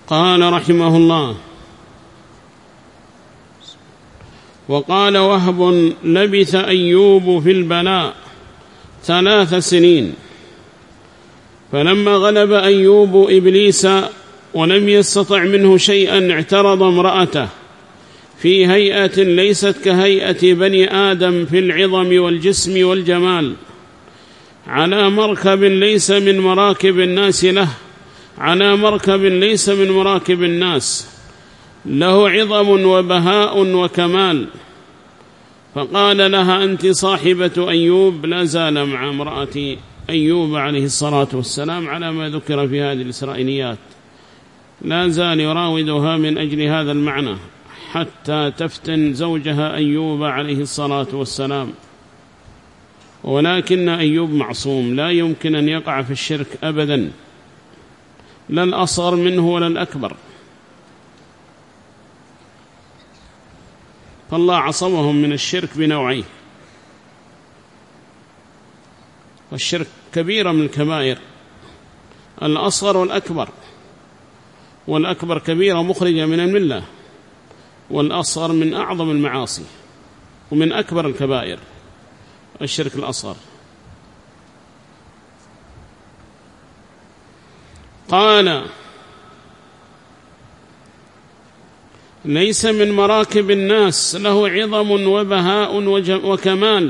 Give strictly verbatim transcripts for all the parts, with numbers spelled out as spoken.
قال رحمه الله: وقال وهب: لبث أيوب في البلاء ثلاث سنين، فلما غلب أيوب إبليس ولم يستطع منه شيئا اعترض امرأته في هيئة ليست كهيئة بني آدم في العظم والجسم والجمال، على مركب ليس من مراكب الناس له على مركب ليس من مراكب الناس له عظم وبهاء وكمال، فقال لها: أنت صاحبة أيوب. لا زال مع امرأة أيوب عليه الصلاة والسلام على ما ذكر في هذه الإسرائيليات، لا زال يراودها من أجل هذا المعنى حتى تفتن زوجها أيوب عليه الصلاة والسلام. ولكن أيوب معصوم، لا يمكن أن يقع في الشرك أبدا، لا الأصغر منه ولا الأكبر، فالله عصمهم من الشرك بنوعيه، والشرك كبيرة من الكبائر، الأصغر والأكبر، والأكبر كبيرة مخرجة من الملة، والأصغر من أعظم المعاصي ومن أكبر الكبائر الشرك الأصغر. قال: ليس من مراكب الناس له عظم وبهاء وكمال.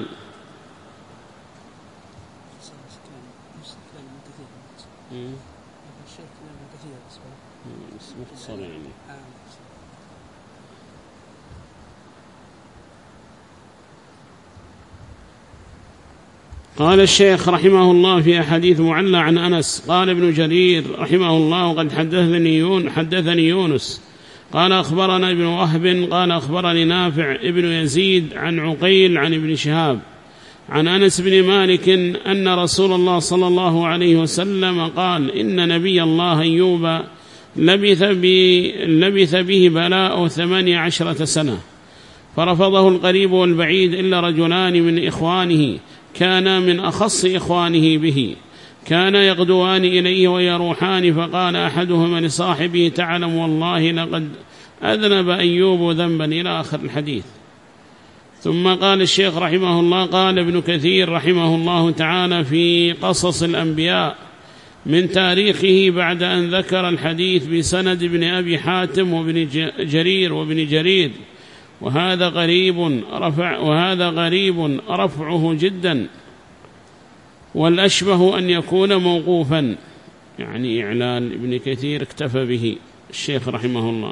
قال الشيخ رحمه الله في أحاديث معلى عن أنس: قال ابن جرير رحمه الله: وقد حدثني حدثني يونس قال أخبرنا ابن وهب قال أخبرني نافع ابن يزيد عن عقيل عن ابن شهاب عن أنس بن مالك أن رسول الله صلى الله عليه وسلم قال: إن نبي الله أيوب لبث, لبث به بلاء ثمانية عشرة سنة، فرفضه القريب والبعيد إلا رجلان من إخوانه كان من أخص إخوانه به، كان يغدوان إليه ويروحان، فقال أحدهما لصاحبه: تعلم والله لقد أذنب أيوب ذنبا، إلى آخر الحديث. ثم قال الشيخ رحمه الله: قال ابن كثير رحمه الله تعالى في قصص الأنبياء من تاريخه بعد أن ذكر الحديث بسند ابن أبي حاتم وابن جرير وابن جرير: وهذا غريب رفع وهذا غريب رفعه جدا، والأشبه أن يكون موقوفا، يعني إعلان ابن كثير اكتفى به الشيخ رحمه الله.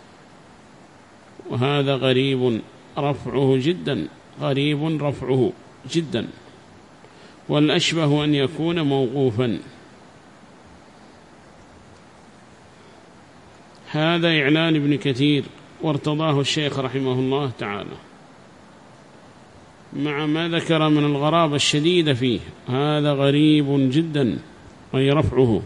وهذا غريب رفعه جدا، غريب رفعه جدا، والأشبه أن يكون موقوفا. هذا إعلان ابن كثير وارتضاه الشيخ رحمه الله تعالى، مع ما ذكر من الغرابة الشديدة فيه. هذا غريب جدا، أي رفعه.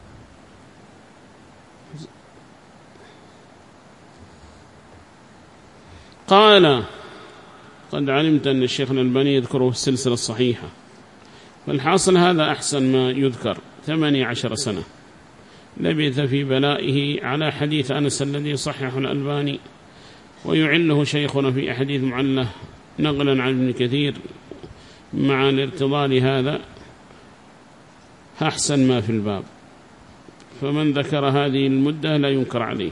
قال: قد علمت أن الشيخ الألباني يذكره في السلسلة الصحيحة، فالحاصل هذا أحسن ما يذكر. ثمانية عشر سنة لبث في بلائه، على حديث أنس الذي صححه الألباني ويعله شيخنا في أحاديث معلة نقلا عن ابن كثير، مع الارتضاء لهذا أحسن ما في الباب، فمن ذكر هذه المدة لا ينكر عليه،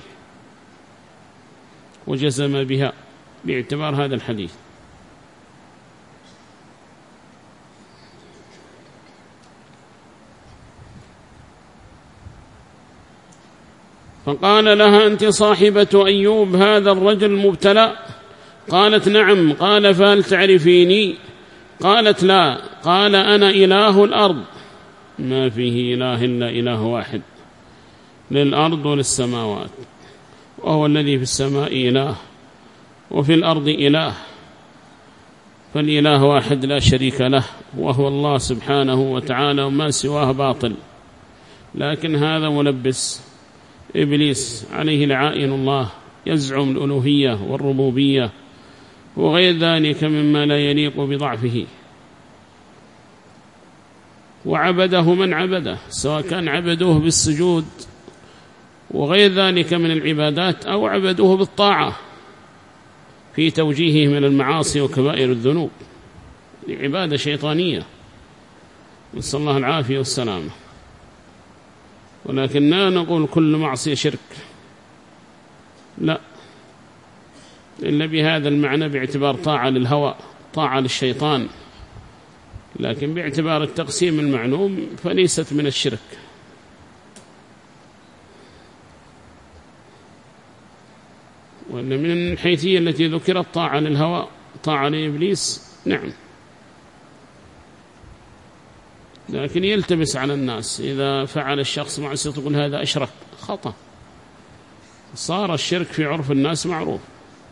وجزم بها باعتبار هذا الحديث. فقال لها: أنت صاحبة أيوب هذا الرجل مبتلى؟ قالت: نعم. قال: فهل تعرفيني؟ قالت: لا. قال: أنا إله الأرض، ما فيه إله إلا إله واحد، للأرض وللسماوات، وهو الذي في السماء إله وفي الأرض إله، فالإله واحد لا شريك له، وهو الله سبحانه وتعالى، وما سواه باطل. لكن هذا ملبس إبليس عليه لعائن الله، يزعم الألوهية والربوبية وغير ذلك مما لا يليق بضعفه، وعبده من عبده، سواء كان عبدوه بالسجود وغير ذلك من العبادات، أو عبدوه بالطاعة في توجيهه من المعاصي وكبائر الذنوب، لعبادة شيطانية، نسأل الله العافية والسلامة. ولكن لا نقول كل معصية شرك، لا، إلا بهذا المعنى باعتبار طاعة للهوى، طاعة للشيطان، لكن باعتبار التقسيم المعلوم فليست من الشرك. وإن من الحيثية التي ذكرت طاعة للهوى، طاعة لإبليس، نعم، لكن يلتبس على الناس إذا فعل الشخص معصية تقول هذا أشرك، خطأ، صار الشرك في عرف الناس معروف.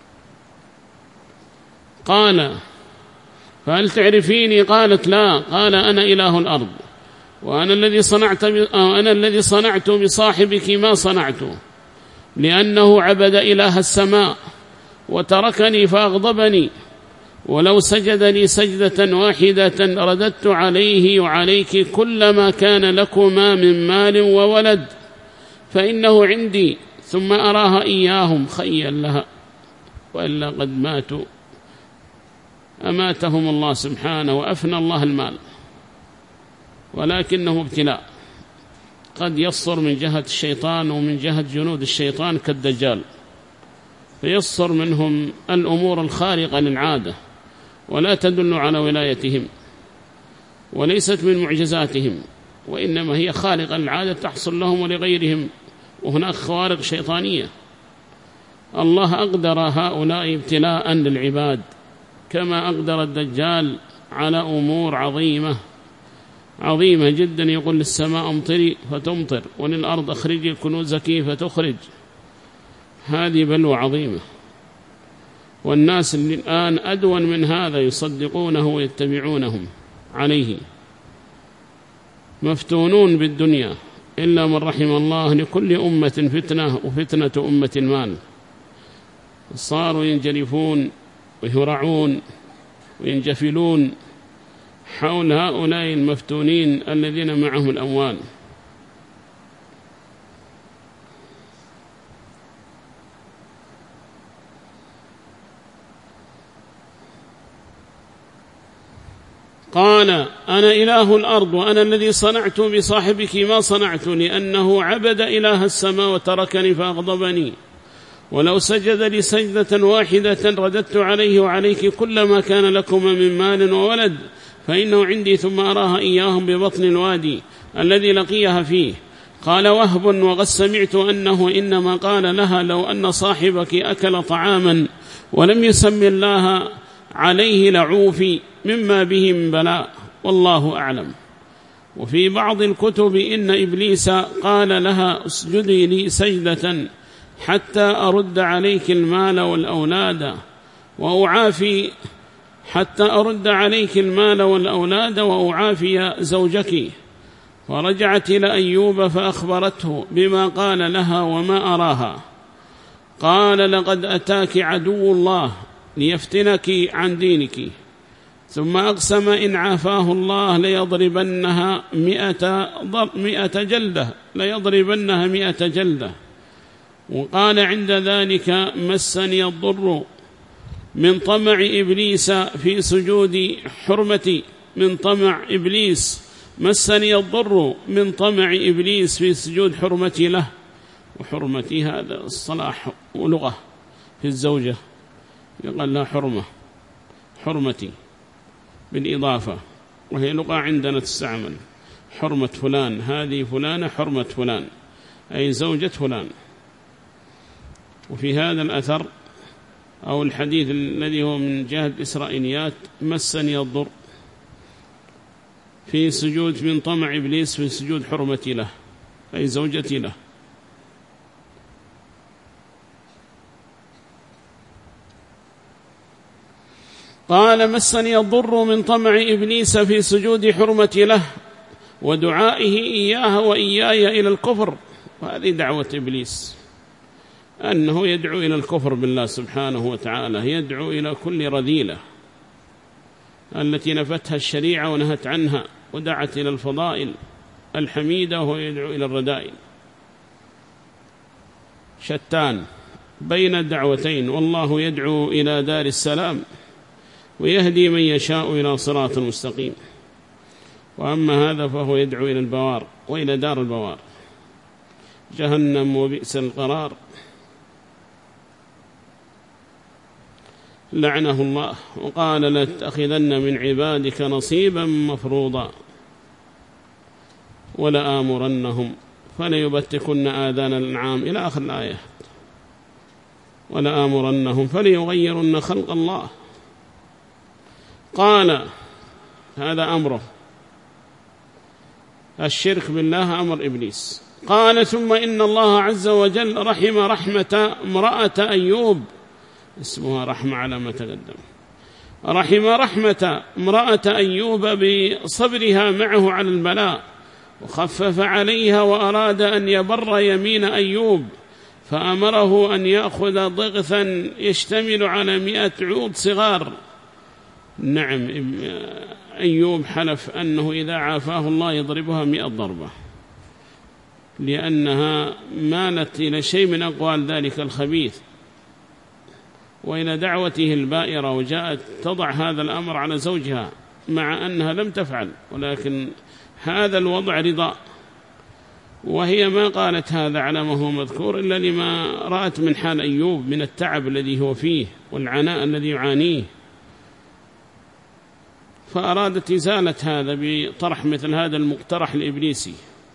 قال فهل تعرفيني؟ قالت لا. قال أنا إله الأرض، وأنا الذي صنعت أنا الذي صنعت بصاحبك ما صنعته، لأنه عبد إله السماء وتركني فأغضبني، ولو سجد لي سجدة واحدة رددت عليه وعليك كل ما كان لكما من مال وولد، فإنه عندي. ثم أراها إياهم خيا لها، وإلا قد ماتوا، أماتهم الله سبحانه وأفنى الله المال، ولكنه ابتلاء، قد يصر من جهة الشيطان ومن جهة جنود الشيطان كالدجال، فيصر منهم الأمور الخارقة للعادة ولا تدل على ولايتهم، وليست من معجزاتهم، وإنما هي خارقة للعادة تحصل لهم ولغيرهم، وهناك خوارق شيطانية. الله أقدر هؤلاء ابتلاء للعباد، كما أقدر الدجال على أمور عظيمة عظيمة جدا، يقول للسماء امطري فتمطر، وللأرض أخرجي كنوزك فتخرج. هذه بلوى عظيمة، والناس اللي الآن أدون من هذا يصدقونه ويتبعونهم عليه، مفتونون بالدنيا، إلا من رحم الله، لكل أمة فتنة، وفتنة أمة المال. صاروا ينجرفون ويهرعون وينجفلون حول هؤلاء المفتونين الذين معهم الأموال. قال أنا إله الأرض، وأنا الذي صنعت بصاحبك ما صنعت، لأنه عبد إله السماء وتركني فأغضبني، ولو سجد لي سجدة واحدة رددت عليه وعليك كل ما كان لكما من مال وولد، فإنه عندي. ثم أراها إياهم ببطن الوادي الذي لقيها فيه. قال وهب وقد سمعت أنه إنما قال لها لو أن صاحبك أكل طعاما ولم يسم الله عليه لعوفي، مما به من بلاء، والله أعلم. وفي بعض الكتب إن إبليس قال لها اسجدي لي سجدة حتى أرد عليك المال والأولاد وأعافي حتى أرد عليك المال والأولاد وأعافي زوجك. فرجعت إلى أيوب فأخبرته بما قال لها وما أراها. قال لقد أتاك عدو الله ليفتنك عن دينك. ثم أقسم إن عافاه الله ليضربنها مئة, مئة جلدة ليضربنها مئة جلدة. وقال عند ذلك مسني الضر من طمع إبليس في سجود حرمتي من طمع إبليس مسني الضر من طمع إبليس في سجود حرمتي له. وحرمتي هذا الصلاح ولغة في الزوجة، يقال لها حرمة، حرمتي بالإضافة، وهي لغة عندنا تستعمل، حرمة فلان، هذه فلانة حرمة فلان، أي زوجة فلان. وفي هذا الأثر أو الحديث الذي هو من جهة الإسرائيليات مسني الضر في سجود من طمع إبليس في سجود حرمتي له، أي زوجتي له. قال مسني الضر من طمع إبليس في سجود حرمتي له ودعائه إياها وإياي إلى الكفر. وهذه دعوة إبليس، أنه يدعو إلى الكفر بالله سبحانه وتعالى، يدعو إلى كل رذيلة التي نفتها الشريعة ونهت عنها، ودعت إلى الفضائل الحميدة وهو يدعو إلى الرذائل. شتان بين الدعوتين، والله يدعو إلى دار السلام ويهدي من يشاء إلى صراط مستقيم، وأما هذا فهو يدعو إلى البوار وإلى دار البوار، جهنم وبئس القرار، لعنه الله. وقال لاتخذن من عبادك نصيبا مفروضا ولآمرنهم فليبتكن آذان الأنعام إلى آخر الآية، ولآمرنهم فليغيرن خلق الله. قال هذا أمره، الشرك بالله أمر إبليس. قال ثم إن الله عز وجل رحم رحمة امرأة أيوب، اسمها رحمة على ما تقدم، رحم رحمة امرأة أيوب بصبرها معه على البلاء، وخفف عليها وأراد أن يبر يمين أيوب، فأمره أن يأخذ ضغثا يشتمل على مئة عود صغار. نعم، أيوب حلف أنه إذا عافاه الله يضربها مئة ضربة، لأنها مالت إلى شيء من أقوال ذلك الخبيث وإلى دعوته البائرة، وجاءت تضع هذا الأمر على زوجها مع أنها لم تفعل، ولكن هذا الوضع رضا، وهي ما قالت هذا على ما هو مذكور إلا لما رأت من حال أيوب من التعب الذي هو فيه والعناء الذي يعانيه، فأرادت إزالة هذا بطرح مثل هذا المقترح الإبليسي.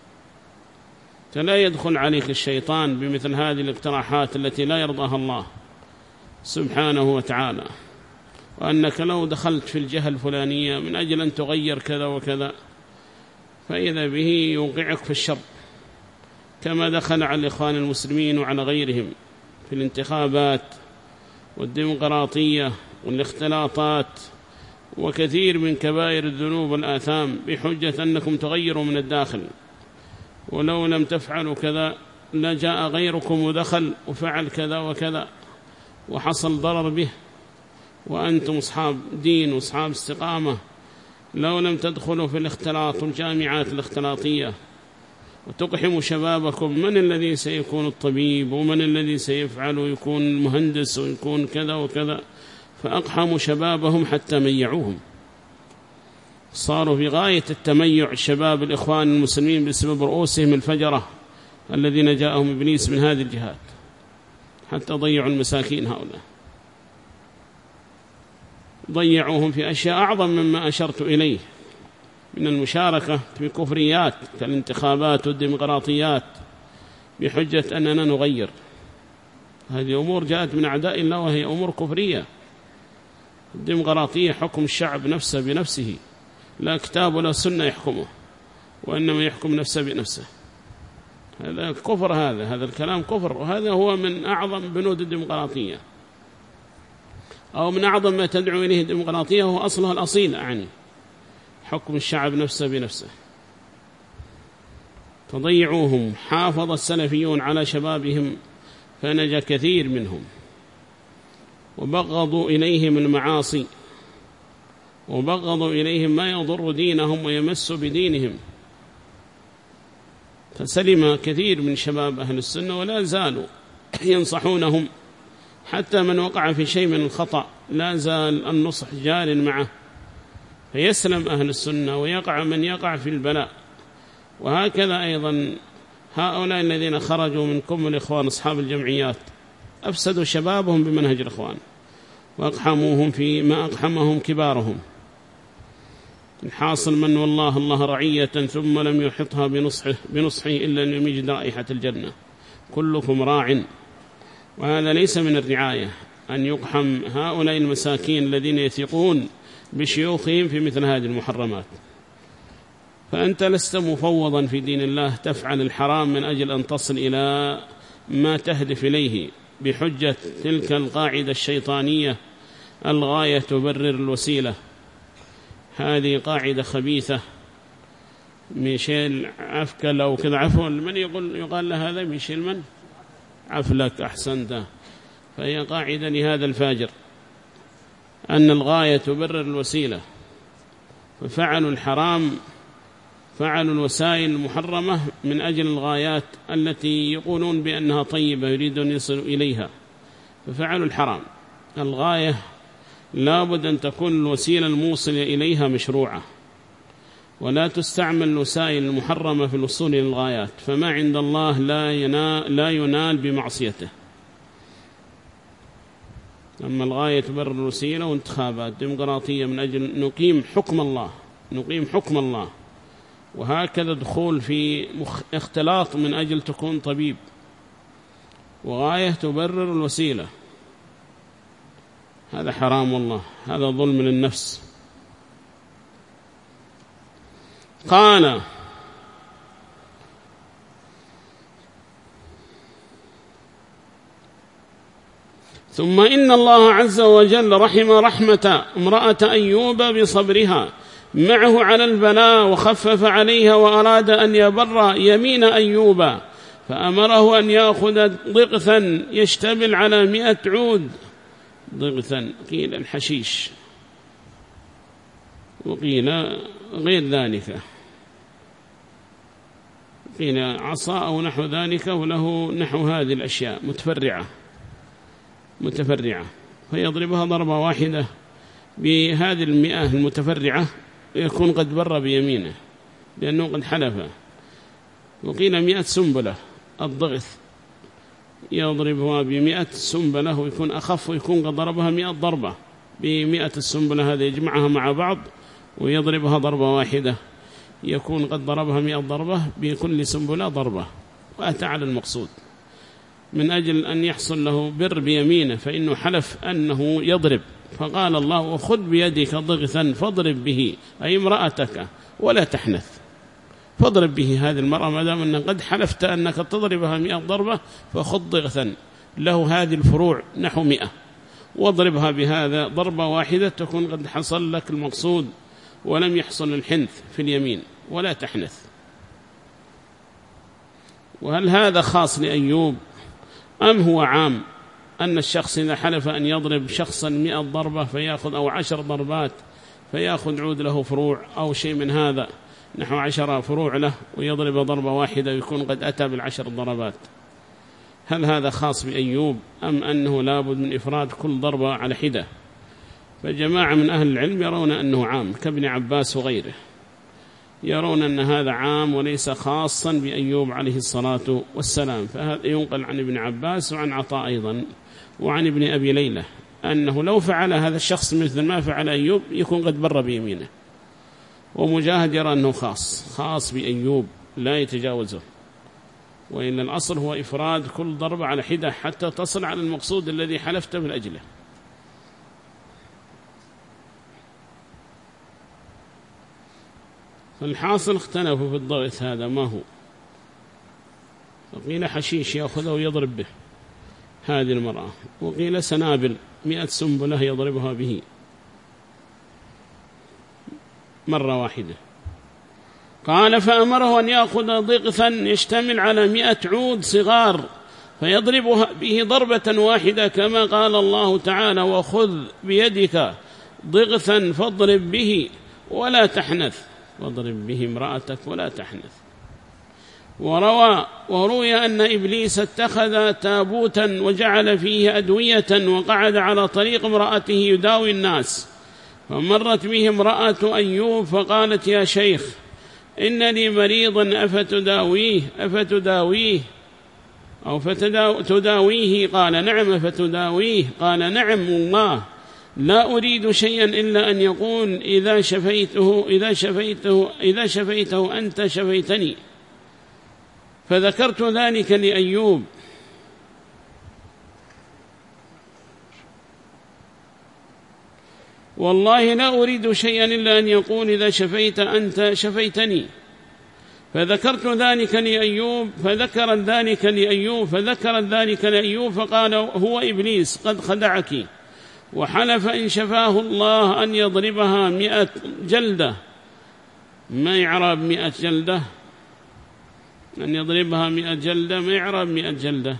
فلا يدخل عليك الشيطان بمثل هذه الاقتراحات التي لا يرضاها الله سبحانه وتعالى، وأنك لو دخلت في الجهة الفلانية من أجل أن تغير كذا وكذا فإذا به يوقعك في الشر، كما دخل على الإخوان المسلمين وعلى غيرهم في الانتخابات والديمقراطية والاختلاطات وكثير من كبائر الذنوب والآثام بحجة أنكم تغيروا من الداخل، ولو لم تفعلوا كذا لجاء غيركم ودخل وفعل كذا وكذا وحصل ضرر به، وأنتم أصحاب دين وأصحاب استقامة لو لم تدخلوا في الاختلاط والجامعات الاختلاطية وتقحموا شبابكم، من الذي سيكون الطبيب ومن الذي سيفعل ويكون مهندس ويكون كذا وكذا، فأقحموا شبابهم حتى ميعوهم، صاروا في غاية التميع شباب الإخوان المسلمين بسبب رؤوسهم الفجرة الذين جاءهم إبليس من هذه الجهات، حتى ضيعوا المساكين هؤلاء، ضيعوهم في أشياء أعظم مما أشرت إليه من المشاركة في كفريات كالانتخابات والديمقراطيات بحجة أننا نغير. هذه أمور جاءت من أعداء الله وهي أمور كفرية. الديمقراطية حكم الشعب نفسه بنفسه، لا كتاب ولا سنة يحكمه، وإنما يحكم نفسه بنفسه. هذا كفر، هذا هذا الكلام كفر، وهذا هو من أعظم بنود الديمقراطية، أو من أعظم ما تدعو إليه الديمقراطية، هو أصلها الأصيل أعني حكم الشعب نفسه بنفسه. فضيعوهم. حافظ السلفيون على شبابهم فنجا كثير منهم، وبغضوا إليهم المعاصي، وبغضوا إليهم ما يضر دينهم ويمس بدينهم، فسلم كثير من شباب أهل السنة ولا زالوا ينصحونهم، حتى من وقع في شيء من الخطأ لا زال النصح جار معه، فيسلم أهل السنة ويقع من يقع في البلاء. وهكذا أيضا هؤلاء الذين خرجوا منكم الإخوان أصحاب الجمعيات أفسدوا شبابهم بمنهج الإخوان وأقحموهم فيما أقحمهم كبارهم. الحاصل من والله الله رعية ثم لم يحطها بنصحه, بنصحه إلا أن يجد رائحة الجنة. كلكم راع، وهذا ليس من الرعاية أن يقحم هؤلاء المساكين الذين يثقون بشيوخهم في مثل هذه المحرمات. فأنت لست مفوضا في دين الله تفعل الحرام من أجل أن تصل إلى ما تهدف إليه بحجة تلك القاعدة الشيطانية الغاية تبرر الوسيلة. هذه قاعدة خبيثة. ميشيل عفكل أو كذا، عفوا من يقول يقال له هذا ميشيل من عفلك أحسنت. فهي قاعدة لهذا الفاجر أن الغاية تبرر الوسيلة، ففعلوا الحرام فعلوا الوسائل المحرمة من أجل الغايات التي يقولون بأنها طيبة يريدون يصلوا إليها، ففعلوا الحرام. الغاية لابد أن تكون الوسيلة الموصلة إليها مشروعة، ولا تستعمل الوسائل المحرمة في الوصول إلى الغايات، فما عند الله لا ينال, لا ينال بمعصيته. أما الغاية تبرر الوسيلة، وانتخابات ديمقراطية من أجل نقيم حكم الله، نقيم حكم الله، وهكذا دخول في اختلاط من أجل تكون طبيب، وغاية تبرر الوسيلة، هذا حرام والله، هذا ظلم للنفس. قال ثم إن الله عز وجل رحم رحمة امرأة أيوب بصبرها معه على البلاء، وخفف عليها وأراد أن يبر يمين أيوب، فأمره أن يأخذ ضغثا يشتمل على مئة عود. ضغثا قيل الحشيش، وقيل غير ذلك، قيل عصا أو نحو ذلك، وله نحو هذه الأشياء متفرعة متفرعة، فيضربها ضربة واحدة بهذه المئة المتفرعة، يكون قد بر بيمينه لأنه قد حلف. وقيل مئة سنبلة الضغث، يضربها بمئة سنبلة ويكون أخف، ويكون قد ضربها مئة ضربة بمئة السنبلة، هذا يجمعها مع بعض ويضربها ضربة واحدة، يكون قد ضربها مئة ضربة بكل سنبلة ضربة، وأتى على المقصود من أجل أن يحصل له بر بيمينه، فإنه حلف أنه يضرب، فقال الله وخذ بيدك ضغثا فاضرب به، أي امرأتك ولا تحنث، فاضرب به هذه المرأة ما دام أنك قد حلفت أنك تضربها مئة ضربة، فخذ ضغثا له هذه الفروع نحو مئة، واضربها بهذا ضربة واحدة، تكون قد حصل لك المقصود ولم يحصل الحنث في اليمين، ولا تحنث. وهل هذا خاص لأيوب أم هو عام، أن الشخص إذا حلف أن يضرب شخصا مئة ضربة فيأخذ، أو عشر ضربات فيأخذ عود له فروع أو شيء من هذا نحو عشر فروع له، ويضرب ضربة واحدة ويكون قد أتى بالعشر ضربات، هل هذا خاص بأيوب أم أنه لابد من إفراد كل ضربة على حدة؟ فجماعة من أهل العلم يرون أنه عام كابن عباس وغيره، يرون أن هذا عام وليس خاصا بأيوب عليه الصلاة والسلام. فهذا ينقل عن ابن عباس وعن عطاء أيضا وعن ابن أبي ليلى أنه لو فعل هذا الشخص مثل ما فعل أيوب يكون قد بر بيمينه. ومجاهد يرى أنه خاص خاص بأيوب لا يتجاوزه، وإن الأصل هو إفراد كل ضربة على حدة حتى تصل على المقصود الذي حلفت من أجله. فالحاصل اختلفوا في الضغط هذا ما هو، وقيل حشيش يأخذه ويضرب به هذه المرأة، وقيل سنابل مئة سنبلة يضربها به مرة واحدة. قال فأمره أن يأخذ ضغثا يشتمل على مئة عود صغار فيضربها به ضربة واحدة، كما قال الله تعالى وخذ بيدك ضغثا فاضرب به ولا تحنث، واضرب به امرأتك ولا تحنث. وروى وروي أن إبليس اتخذ تابوتا وجعل فيه أدوية وقعد على طريق امرأته يداوي الناس، فمرت به امرأة أيوب فقالت يا شيخ إنني مريض أفتداويه أفتداويه أو فتداويه؟ قال نعم فتداويه. قال نعم والله لا أريد شيئا إلا أن يقول إذا شفيته إذا شفيته إذا شفيته أنت شفيتني. فذكرت ذلك لأيوب والله لا أريد شيئا إلا أن يقول إذا شفيت أنت شفيتني. فذكرت ذلك لأيوب فذكر ذلك لأيوب فذكر ذلك لأيوب فقال هو إبليس قد خدعك، وحلف إن شفاه الله أن يضربها مئة جلدة. ما يعرب مئة جلدة؟ أن يضربها مئة جلدة ما يعرب مئة جلدة.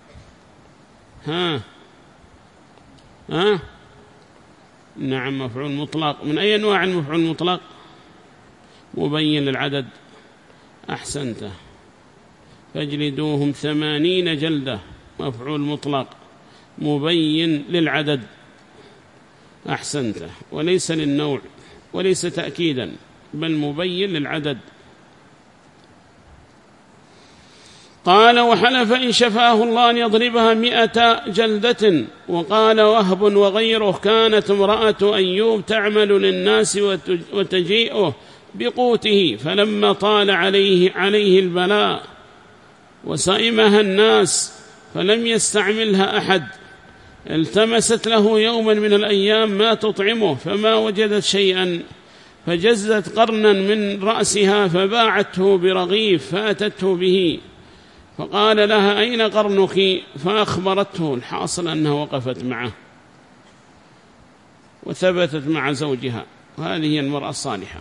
ها ها نعم مفعول مطلق. من أي أنواع المفعول المطلق؟ مبين للعدد، أحسنته، فاجلدوهم ثمانين جلدة، مفعول مطلق مبين للعدد، أحسنته، وليس للنوع وليس تأكيدا بل مبين للعدد. قال وحلف إن شفاه الله أن يضربها مئة جلدة. وقال وهب وغيره كانت امرأة أيوب تعمل للناس وتجيئه بقوته، فلما طال عليه, عليه البلاء وسئمها الناس فلم يستعملها أحد، التمست له يوما من الأيام ما تطعمه فما وجدت شيئا، فجزت قرنا من رأسها فباعته برغيف فأتته به، فقال لها أين قرنك؟ فأخبرته، الحاصل أنها وقفت معه وثبتت مع زوجها، وهذه هي المرأة الصالحة.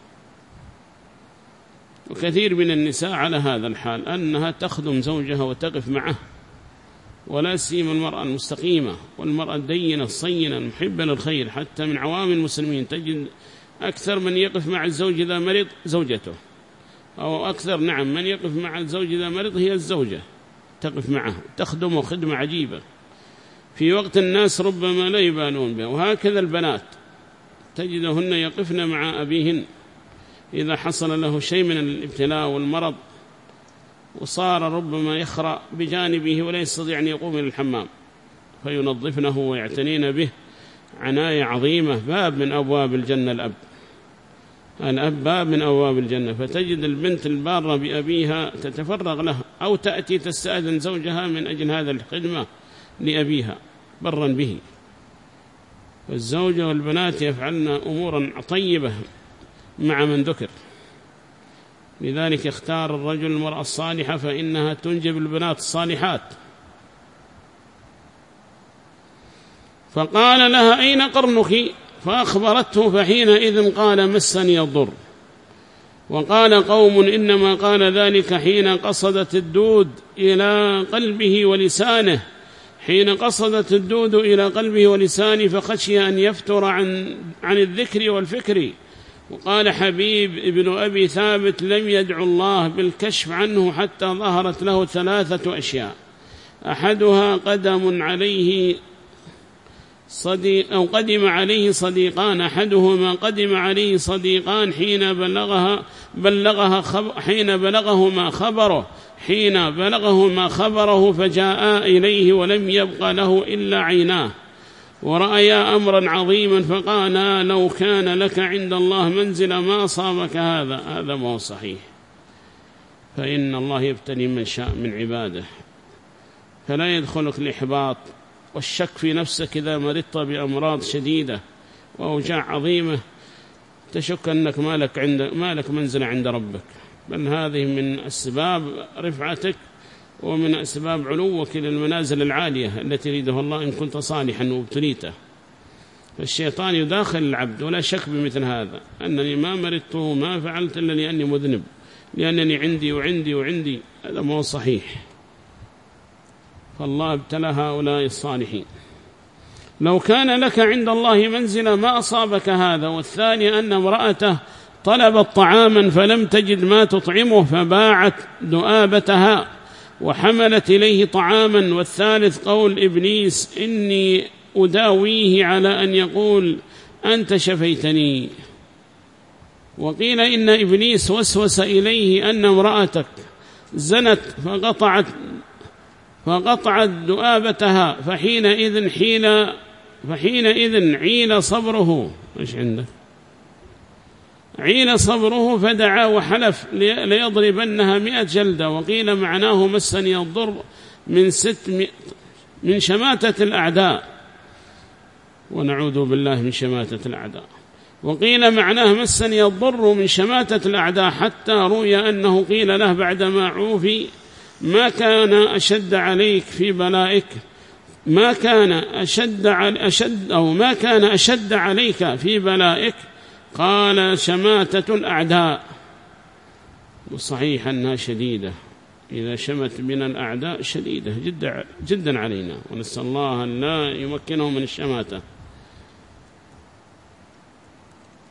وكثير من النساء على هذا الحال، أنها تخدم زوجها وتقف معه، ولا سيما المرأة المستقيمة والمرأة الدينة الصينة المحبة للخير. حتى من عوام المسلمين تجد أكثر من يقف مع الزوج إذا مرض زوجته، أو أكثر نعم من يقف مع الزوج إذا مرض هي الزوجة، تقف معه تخدمه خدمة عجيبة في وقت الناس ربما لا يبالون بها. وهكذا البنات تجدهن يقفن مع أبيهن إذا حصل له شيء من الابتلاء والمرض، وصار ربما يخرأ بجانبه ولا يستطيع أن يقوم إلى الحمام، فينظفنه ويعتنين به عناية عظيمة. باب من أبواب الجنة الأب، الأب باب من أبواب الجنة. فتجد البنت البارة بأبيها تتفرغ له، أو تأتي تستأذن زوجها من أجل هذا الخدمة لأبيها برا به. فالزوجة والبنات يفعلن أمورا طيبة مع من ذكر، لذلك اختار الرجل المرأة الصالحة فإنها تنجب البنات الصالحات. فقال لها أين قرنك؟ فأخبرته، فحينئذ قال مسني الضر. وقال قوم إنما قال ذلك حين قصدت الدود إلى قلبه ولسانه، حين قصدت الدود إلى قلبه ولسانه فخشي أن يفتر عن, عن الذكر والفكر. وقال حبيب ابن أبي ثابت لم يدعو الله بالكشف عنه حتى ظهرت له ثلاثة أشياء، أحدها قدم عليه صديق أو قدم عليه صديقان، أحدهما قدم عليه صديقان حين بلغها بلغها خب حين بلغه ما خبره حين بلغه ما خبره فجاء إليه ولم يبق له إلا عيناه، ورأيا أمرا عظيما فقال لو كان لك عند الله منزل ما أصابك هذا. هذا ما هو صحيح، فإن الله يبتلي من شاء من عباده، فلا يدخلك الإحباط والشك في نفسك إذا مرضت بأمراض شديدة وأوجاع عظيمة تشك أنك ما لك, عند ما لك منزل عند ربك، بل هذه من أسباب رفعتك ومن أسباب علوك للمنازل العالية التي يريدها الله إن كنت صالحا وابتليته. فالشيطان يداخل العبد، ولا شك بمثل هذا، أنني ما مرضت وما فعلت إلا لأني مذنب، لأنني عندي وعندي وعندي، هذا ما هو صحيح. فالله ابتلى هؤلاء الصالحين. لو كان لك عند الله منزل ما أصابك هذا. والثاني أن امرأته طلبت طعاما فلم تجد ما تطعمه فباعت دؤابتها وحملت إليه طعاما. والثالث قول إبليس إني أداويه على أن يقول أنت شفيتني. وقيل إن إبليس وسوس إليه أن امرأتك زنت فقطعت فقطعت دؤابتها، فحينئذ حين فحينئذ عيل صبره. إيش عندك؟ عيل صبره فدعا وحلف ليضربنها مئة جلدة. وقيل معناه مسني الضر من ست من شماتة الأعداء، ونعوذ بالله من شماتة الأعداء. وقيل معناه مسني الضر من شماتة الأعداء، حتى روي أنه قيل له بعدما عوفي ما كان أشد عليك في بلائك ما كان أشد أشد أو ما كان أشد عليك في بلائك، قال شماتة الأعداء. وصحيح أنها شديدة، إذا شمت بنا الأعداء شديدة جدا جدا علينا، ونسأل الله أن لا يمكنه من الشماتة.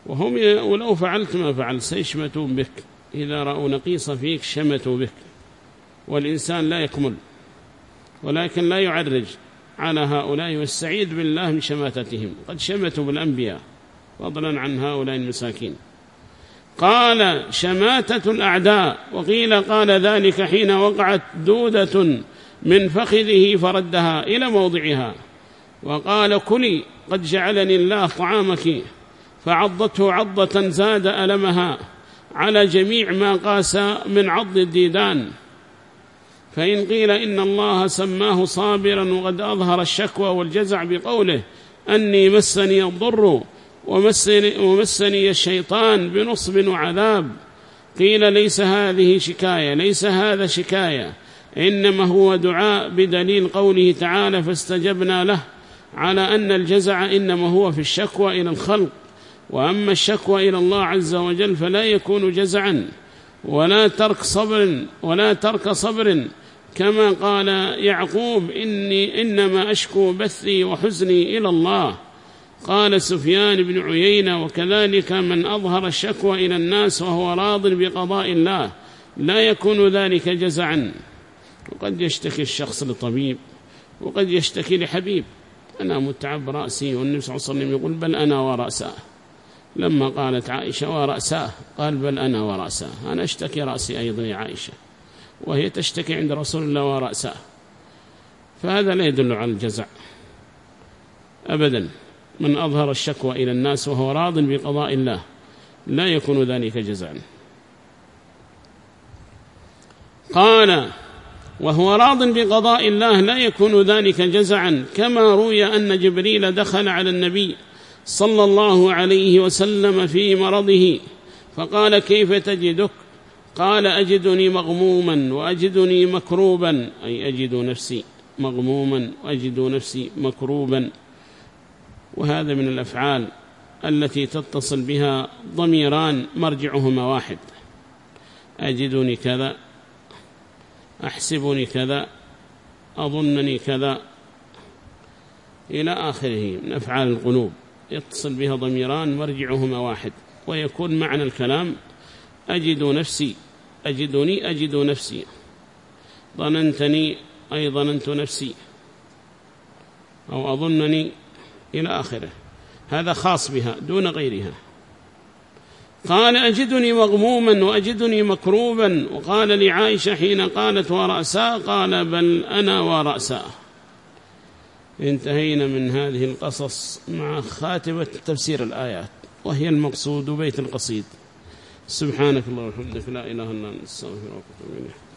وهم ولو فعلت ما فعلت سيشمتون بك، إذا رأوا نقيص فيك شمتوا بك. والإنسان لا يكمل، ولكن لا يعرج على هؤلاء والسعيد بالله من شماتتهم، قد شمتوا بالأنبياء فضلا عن هؤلاء المساكين. قال شماتة الأعداء. وقيل قال ذلك حين وقعت دودة من فخذه فردها إلى موضعها، وقال كلي قد جعلني الله طعامك، فعضته عضة زاد ألمها على جميع ما قاس من عض الديدان. فإن قيل إن الله سماه صابرا وقد أظهر الشكوى والجزع بقوله أني مسني الضر ومسني, ومسني الشيطان بنصب وعذاب، قيل ليس هذه شكاية، ليس هذا شكاية، إنما هو دعاء بدليل قوله تعالى فاستجبنا له، على أن الجزع إنما هو في الشكوى إلى الخلق، وأما الشكوى إلى الله عز وجل فلا يكون جزعا ولا ترك صبر ولا ترك صبر، كما قال يعقوب إني إنما أشكو بثي وحزني إلى الله. قال سفيان بن عيينة وكذلك من أظهر الشكوى إلى الناس وهو راض بقضاء الله لا يكون ذلك جزعا. وقد يشتكي الشخص لطبيب، وقد يشتكي لحبيب، أنا متعب رأسي، والنبي صلى الله عليه وسلم يقول بل أنا ورأساه. لما قالت عائشة ورأساه قال بل أنا ورأساه، أنا أشتكي رأسي أيضا يا عائشة، وهي تشتكي عند رسول الله ورأساه. فهذا لا يدل على الجزع أبدا. من أظهر الشكوى إلى الناس وهو راض بقضاء الله لا يكون ذلك جزعا. قال وهو راض بقضاء الله لا يكون ذلك جزعا، كما روي أن جبريل دخل على النبي صلى الله عليه وسلم في مرضه فقال كيف تجدك؟ قال أجدني مغموما وأجدني مكروبا، أي أجد نفسي مغموما وأجد نفسي مكروبا. وهذا من الأفعال التي تتصل بها ضميران مرجعهما واحد، أجدني كذا، أحسبني كذا، أظنني كذا، إلى آخره من أفعال القلوب يتصل بها ضميران مرجعهما واحد، ويكون معنى الكلام أجد نفسي، أجدني أجد نفسي، ظننتني أي ظننت نفسي، أو أظنني إلى آخره. هذا خاص بها دون غيرها. قال أجدني مغموما وأجدني مكروبا. وقال لعائشة حين قالت ورأسا قال بل أنا ورأسا. انتهينا من هذه القصص مع خاتمة تفسير الآيات، وهي المقصود بيت القصيد. سبحانك اللهم وبحمدك لا إله إلا أنت أستغفرك وأتوب إليك.